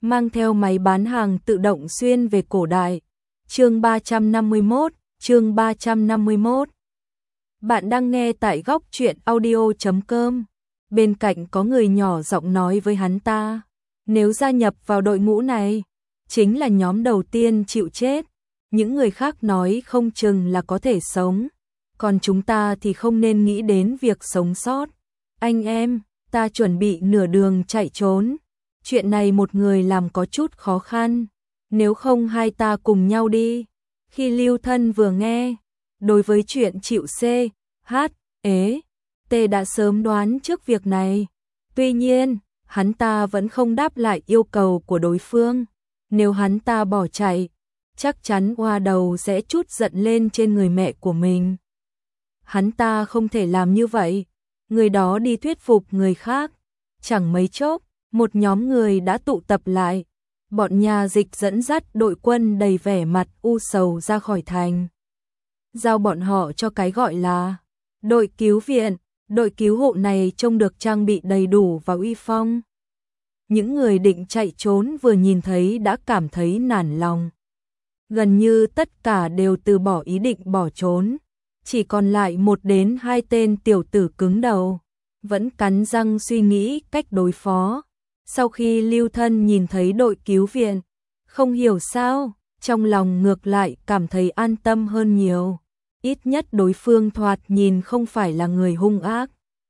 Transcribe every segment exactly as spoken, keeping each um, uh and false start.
mang theo máy bán hàng tự động xuyên về cổ đại. Chương ba trăm năm mươi mốt, chương ba trăm năm mươi mốt. Bạn đang nghe tại góc truyện audio chấm com. Bên cạnh có người nhỏ giọng nói với hắn ta, nếu gia nhập vào đội ngũ này, chính là nhóm đầu tiên chịu chết. Những người khác nói không chừng là có thể sống, còn chúng ta thì không nên nghĩ đến việc sống sót. Anh em, ta chuẩn bị nửa đường chạy trốn. Chuyện này một người làm có chút khó khăn, nếu không hai ta cùng nhau đi. Khi Lưu Thân vừa nghe, đối với chuyện chịu C, H, ế, T đã sớm đoán trước việc này. Tuy nhiên, hắn ta vẫn không đáp lại yêu cầu của đối phương. Nếu hắn ta bỏ chạy, chắc chắn oa đầu sẽ trút giận lên trên người mẹ của mình. Hắn ta không thể làm như vậy. Người đó đi thuyết phục người khác. Chẳng mấy chốc, một nhóm người đã tụ tập lại. Bọn nhà dịch dẫn dắt đội quân đầy vẻ mặt u sầu ra khỏi thành. Giao bọn họ cho cái gọi là đội cứu viện. Đội cứu hộ này trông được trang bị đầy đủ và uy phong. Những người định chạy trốn vừa nhìn thấy đã cảm thấy nản lòng. Gần như tất cả đều từ bỏ ý định bỏ trốn. Chỉ còn lại một đến hai tên tiểu tử cứng đầu, vẫn cắn răng suy nghĩ cách đối phó. Sau khi Lưu Thân nhìn thấy đội cứu viện, không hiểu sao, trong lòng ngược lại cảm thấy an tâm hơn nhiều. Ít nhất đối phương thoạt nhìn không phải là người hung ác.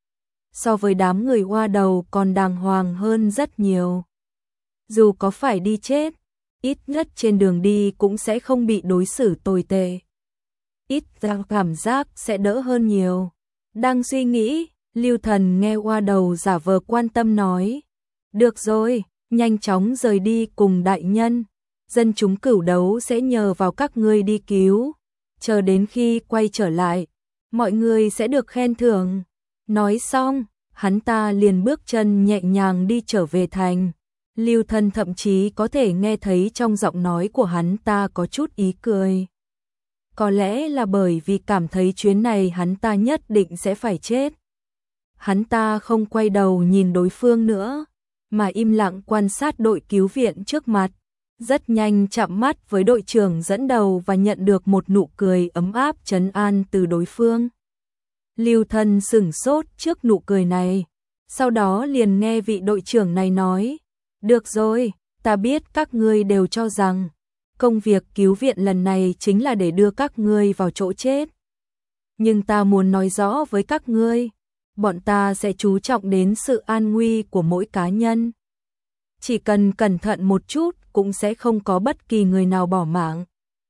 So với đám người oa đầu còn đàng hoàng hơn rất nhiều. Dù có phải đi chết, ít nhất trên đường đi cũng sẽ không bị đối xử tồi tệ. Ít ra cảm giác sẽ đỡ hơn nhiều. Đang suy nghĩ, Lưu Thần nghe oa đầu giả vờ quan tâm nói. Được rồi, nhanh chóng rời đi cùng đại nhân. Dân chúng cửu đấu sẽ nhờ vào các ngươi đi cứu. Chờ đến khi quay trở lại, mọi người sẽ được khen thưởng. Nói xong, hắn ta liền bước chân nhẹ nhàng đi trở về thành. Lưu Thân thậm chí có thể nghe thấy trong giọng nói của hắn ta có chút ý cười. Có lẽ là bởi vì cảm thấy chuyến này hắn ta nhất định sẽ phải chết. Hắn ta không quay đầu nhìn đối phương nữa, mà im lặng quan sát đội cứu viện trước mặt. Rất nhanh chạm mắt với đội trưởng dẫn đầu và nhận được một nụ cười ấm áp trấn an từ đối phương. Lưu Thân sửng sốt trước nụ cười này, sau đó liền nghe vị đội trưởng này nói, được rồi, ta biết các ngươi đều cho rằng công việc cứu viện lần này chính là để đưa các ngươi vào chỗ chết. Nhưng ta muốn nói rõ với các ngươi, bọn ta sẽ chú trọng đến sự an nguy của mỗi cá nhân. Chỉ cần cẩn thận một chút cũng sẽ không có bất kỳ người nào bỏ mạng.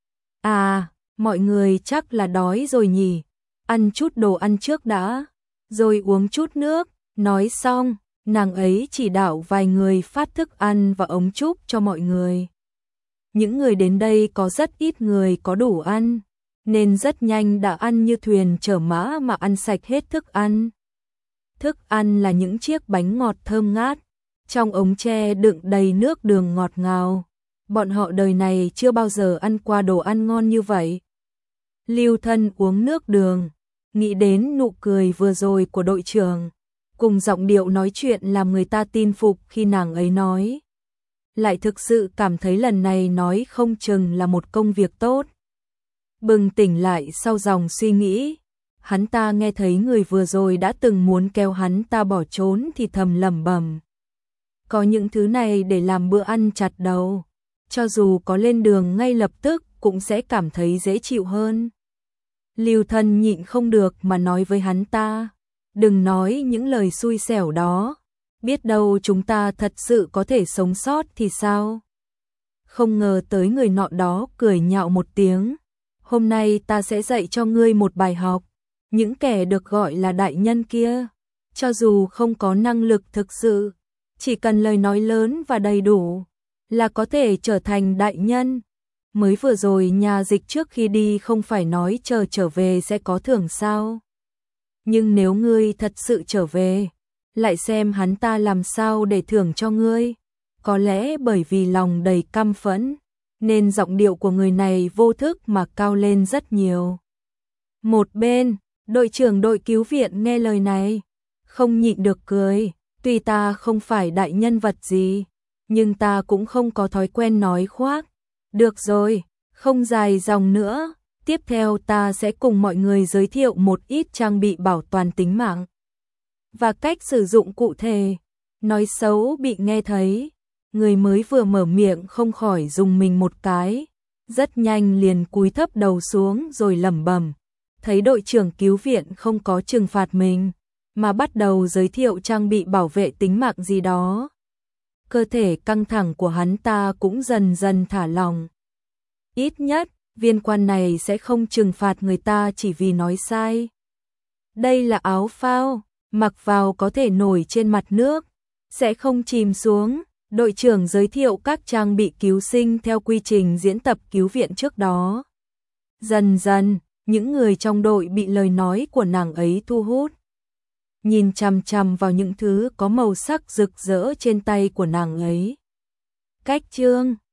À, mọi người chắc là đói rồi nhỉ, ăn chút đồ ăn trước đã, rồi uống chút nước. Nói xong, nàng ấy chỉ đạo vài người phát thức ăn và ống trúc cho mọi người. Những người đến đây có rất ít người có đủ ăn, nên rất nhanh đã ăn như thuyền chở mã mà ăn sạch hết thức ăn. Thức ăn là những chiếc bánh ngọt thơm ngát, trong ống tre đựng đầy nước đường ngọt ngào. Bọn họ đời này chưa bao giờ ăn qua đồ ăn ngon như vậy. Lưu Thân uống nước đường, nghĩ đến nụ cười vừa rồi của đội trưởng, cùng giọng điệu nói chuyện làm người ta tin phục khi nàng ấy nói. Lại thực sự cảm thấy lần này nói không chừng là một công việc tốt. Bừng tỉnh lại sau dòng suy nghĩ, hắn ta nghe thấy người vừa rồi đã từng muốn kéo hắn ta bỏ trốn thì thầm lẩm bẩm. Có những thứ này để làm bữa ăn chặt đầu, cho dù có lên đường ngay lập tức cũng sẽ cảm thấy dễ chịu hơn. Lưu Thân nhịn không được mà nói với hắn ta, đừng nói những lời xui xẻo đó, biết đâu chúng ta thật sự có thể sống sót thì sao? Không ngờ tới người nọ đó cười nhạo một tiếng, hôm nay ta sẽ dạy cho ngươi một bài học. Những kẻ được gọi là đại nhân kia, cho dù không có năng lực thực sự, chỉ cần lời nói lớn và đầy đủ là có thể trở thành đại nhân. Mới vừa rồi nhà dịch trước khi đi không phải nói chờ trở về sẽ có thưởng sao? Nhưng nếu ngươi thật sự trở về, lại xem hắn ta làm sao để thưởng cho ngươi. Có lẽ bởi vì lòng đầy căm phẫn, nên giọng điệu của người này vô thức mà cao lên rất nhiều. Một bên, đội trưởng đội cứu viện nghe lời này, không nhịn được cười, tuy ta không phải đại nhân vật gì, nhưng ta cũng không có thói quen nói khoác. Được rồi, không dài dòng nữa, tiếp theo ta sẽ cùng mọi người giới thiệu một ít trang bị bảo toàn tính mạng và cách sử dụng cụ thể. Nói xấu bị nghe thấy, người mới vừa mở miệng không khỏi dùng mình một cái, rất nhanh liền cúi thấp đầu xuống rồi lẩm bẩm. Thấy đội trưởng cứu viện không có trừng phạt mình, mà bắt đầu giới thiệu trang bị bảo vệ tính mạng gì đó. Cơ thể căng thẳng của hắn ta cũng dần dần thả lỏng. Ít nhất, viên quan này sẽ không trừng phạt người ta chỉ vì nói sai. Đây là áo phao, mặc vào có thể nổi trên mặt nước, sẽ không chìm xuống. Đội trưởng giới thiệu các trang bị cứu sinh theo quy trình diễn tập cứu viện trước đó. Dần dần, những người trong đội bị lời nói của nàng ấy thu hút. Nhìn chằm chằm vào những thứ có màu sắc rực rỡ trên tay của nàng ấy. Cách chương